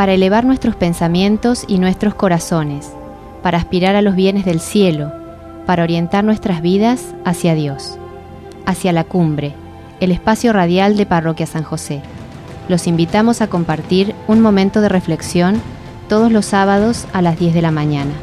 para elevar nuestros pensamientos y nuestros corazones, para aspirar a los bienes del cielo, para orientar nuestras vidas hacia Dios, hacia la cumbre, el espacio radial de Parroquia San José. Los invitamos a compartir un momento de reflexión todos los sábados a las 10 de la mañana.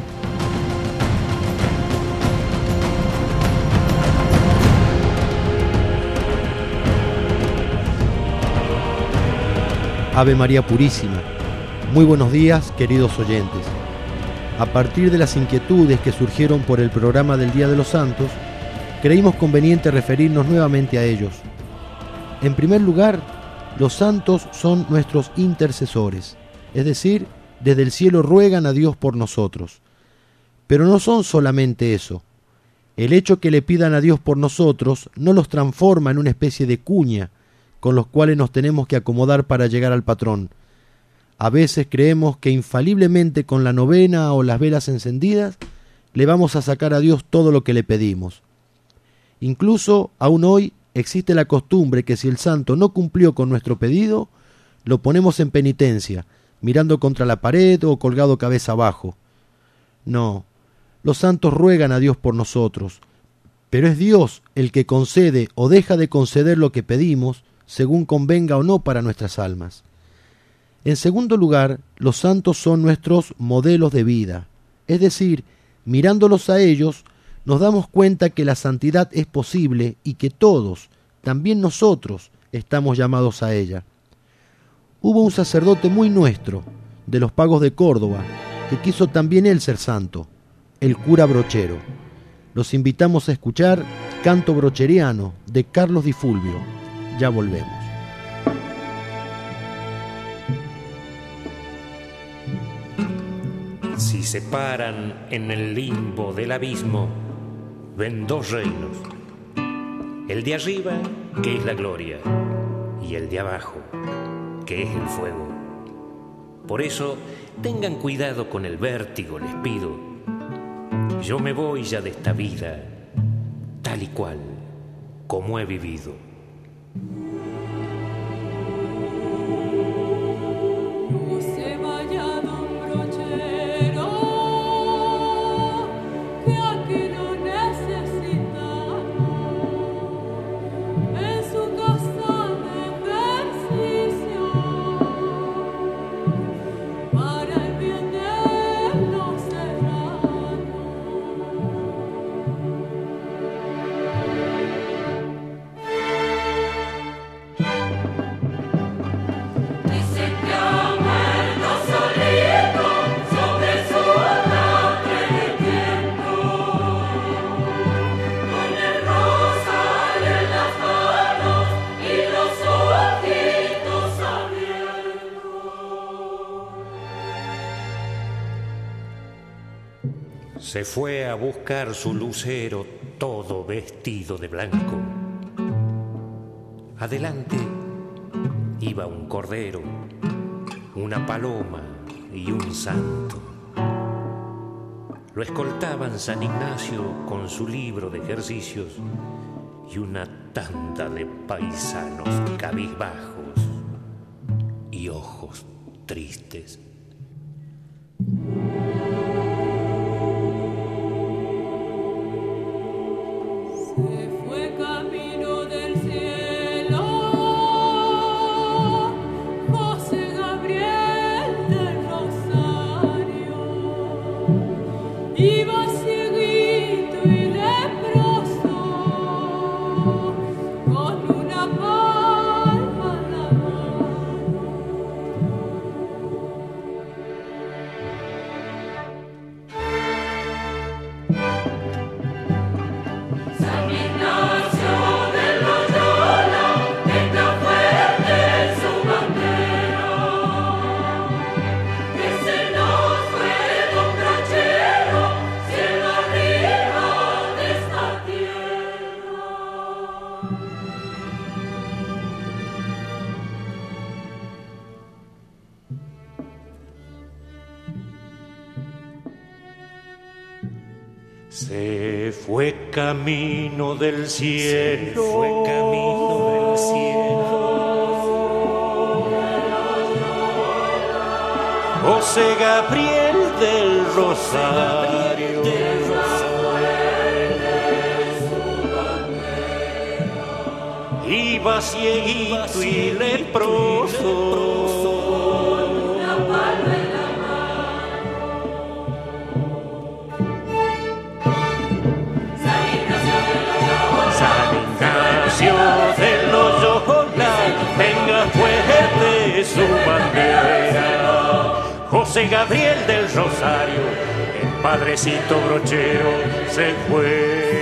Ave María Purísima. Muy buenos días, queridos oyentes. A partir de las inquietudes que surgieron por el programa del Día de los Santos, creímos conveniente referirnos nuevamente a ellos. En primer lugar, los santos son nuestros intercesores, es decir, desde el cielo ruegan a Dios por nosotros. Pero no son solamente eso. El hecho que le pidan a Dios por nosotros no los transforma en una especie de cuña con los cuales nos tenemos que acomodar para llegar al patrón. A veces creemos que infaliblemente con la novena o las velas encendidas le vamos a sacar a Dios todo lo que le pedimos. Incluso aún hoy existe la costumbre que si el santo no cumplió con nuestro pedido, lo ponemos en penitencia, mirando contra la pared o colgado cabeza abajo. No, los santos ruegan a Dios por nosotros, pero es Dios el que concede o deja de conceder lo que pedimos, según convenga o no para nuestras almas. En segundo lugar, los santos son nuestros modelos de vida, es decir, mirándolos a ellos, nos damos cuenta que la santidad es posible y que todos, también nosotros, estamos llamados a ella. Hubo un sacerdote muy nuestro, de los Pagos de Córdoba, que quiso también él ser santo, el cura Brochero. Los invitamos a escuchar Canto Brocheriano de Carlos Di Fulvio. Ya volvemos. Si se paran en el limbo del abismo, ven dos reinos. El de arriba, que es la gloria, y el de abajo, que es el fuego. Por eso, tengan cuidado con el vértigo, les pido. Yo me voy ya de esta vida, tal y cual, como he vivido. Se fue a buscar su lucero todo vestido de blanco. Adelante iba un cordero, una paloma y un santo. Lo escoltaban San Ignacio con su libro de ejercicios y una tanda de paisanos cabizbajos y ojos tristes. Se fue camino del cielo, se fue camino del cielo. José Gabriel del Rosario. Iba cieguito y leproso. San Ignacio de Loyola, tenga fuerte su bandera. José Gabriel del Rosario, el padrecito brochero, se fue.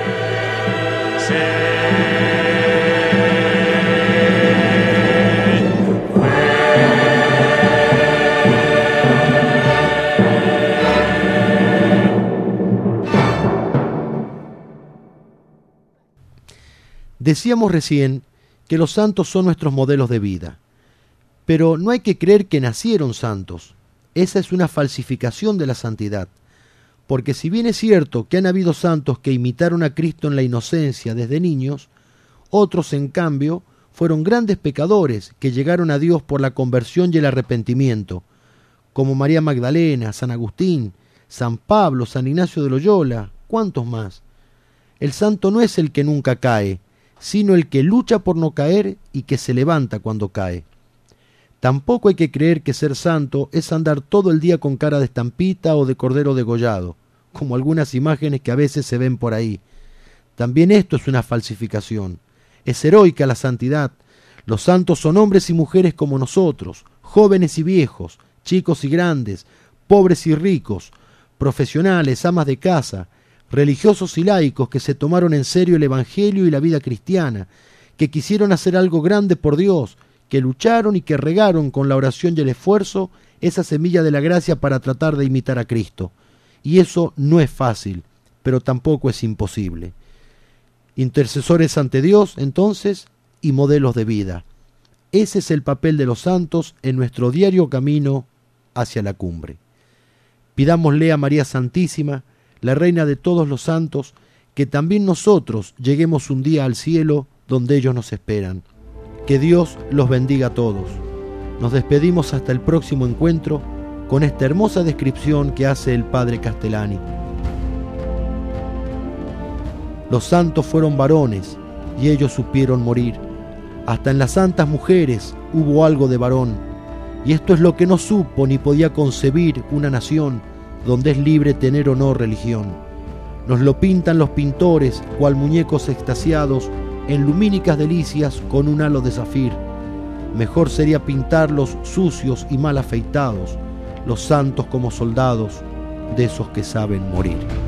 Decíamos recién que los santos son nuestros modelos de vida, pero no hay que creer que nacieron santos. Esa es una falsificación de la santidad, porque si bien es cierto que han habido santos que imitaron a Cristo en la inocencia desde niños, otros en cambio fueron grandes pecadores que llegaron a Dios por la conversión y el arrepentimiento, como María Magdalena, San Agustín, San Pablo, San Ignacio de Loyola, ¿cuántos más? El santo no es el que nunca cae, sino el que lucha por no caer y que se levanta cuando cae. Tampoco hay que creer que ser santo es andar todo el día con cara de estampita o de cordero degollado, como algunas imágenes que a veces se ven por ahí. También esto es una falsificación. Es heroica la santidad. Los santos son hombres y mujeres como nosotros, jóvenes y viejos, chicos y grandes, pobres y ricos, profesionales, amas de casa, religiosos y laicos que se tomaron en serio el Evangelio y la vida cristiana, que quisieron hacer algo grande por Dios, que lucharon y que regaron con la oración y el esfuerzo esa semilla de la gracia para tratar de imitar a Cristo. Y eso no es fácil, pero tampoco es imposible. Intercesores ante Dios, entonces, y modelos de vida. Ese es el papel de los santos en nuestro diario camino hacia la cumbre. Pidámosle a María Santísima, la Reina de todos los santos, que también nosotros lleguemos un día al cielo donde ellos nos esperan. Que Dios los bendiga a todos. Nos despedimos hasta el próximo encuentro con esta hermosa descripción que hace el Padre Castellani. Los santos fueron varones y ellos supieron morir. Hasta en las santas mujeres hubo algo de varón, y esto es lo que no supo ni podía concebir una nación donde es libre tener o no religión. Nos lo pintan los pintores, cual muñecos extasiados en lumínicas delicias con un halo de zafir. Mejor sería pintarlos sucios y mal afeitados, los santos como soldados de esos que saben morir.